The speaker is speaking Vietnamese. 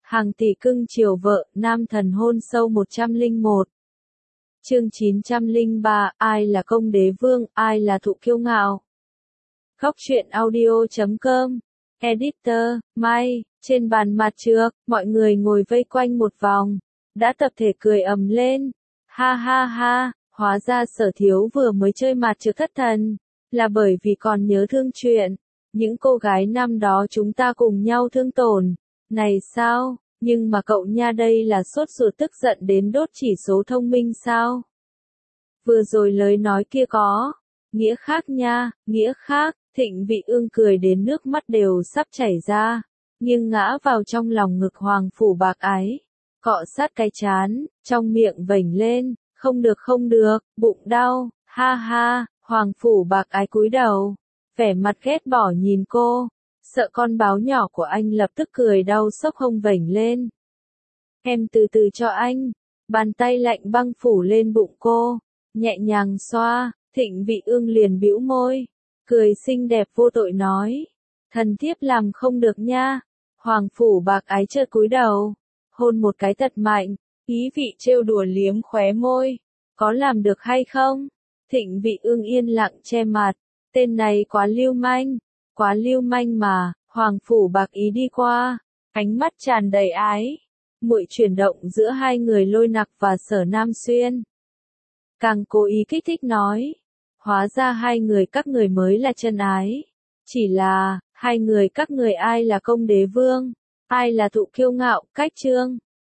Hàng tỷ cưng chiều vợ, nam thần hôn sâu 101. Chương 903, ai là công đế vương, ai là thụ kiêu ngạo. Góc truyện audio.com. Editor, May, trên bàn mặt trược, mọi người ngồi vây quanh một vòng, đã tập thể cười ầm lên. Ha ha ha, hóa ra Sở Thiếu vừa mới chơi mặt trược thất thần, là bởi vì còn nhớ thương chuyện, những cô gái năm đó chúng ta cùng nhau thương tổn. Này sao, nhưng mà cậu nha đây là sốt ruột tức giận đến đốt chỉ số thông minh sao? Vừa rồi lời nói kia có nghĩa khác nha, nghĩa khác. Thịnh Vị Ương cười đến nước mắt đều sắp chảy ra, nghiêng ngã vào trong lòng ngực Hoàng Phủ Bạc Ái, cọ sát cái trán, trong miệng vểnh lên, không được, bụng đau, ha ha. Hoàng Phủ Bạc Ái cúi đầu, vẻ mặt ghét bỏ nhìn cô, sợ con báo nhỏ của anh lập tức cười đau sốc hông vểnh lên. Em từ từ cho anh, bàn tay lạnh băng phủ lên bụng cô, nhẹ nhàng xoa. Thịnh Vị Ương liền bĩu môi, cười xinh đẹp vô tội nói, thần thiếp làm không được nha. Hoàng Phủ Bạc Ái chợt cúi đầu, hôn một cái thật mạnh, ý vị trêu đùa liếm khóe môi, có làm được hay không? Thịnh Vị Ương yên lặng che mặt, tên này quá lưu manh mà. Hoàng Phủ Bạc Ý đi qua, ánh mắt tràn đầy ái muội chuyển động giữa hai người Lôi Nặc và Sở Nam Xuyên. Càng cố ý kích thích nói, hóa ra hai người các người mới là chân ái. Chỉ là, hai người các người ai là công đế vương, ai là thụ kiêu ngạo, cách chương.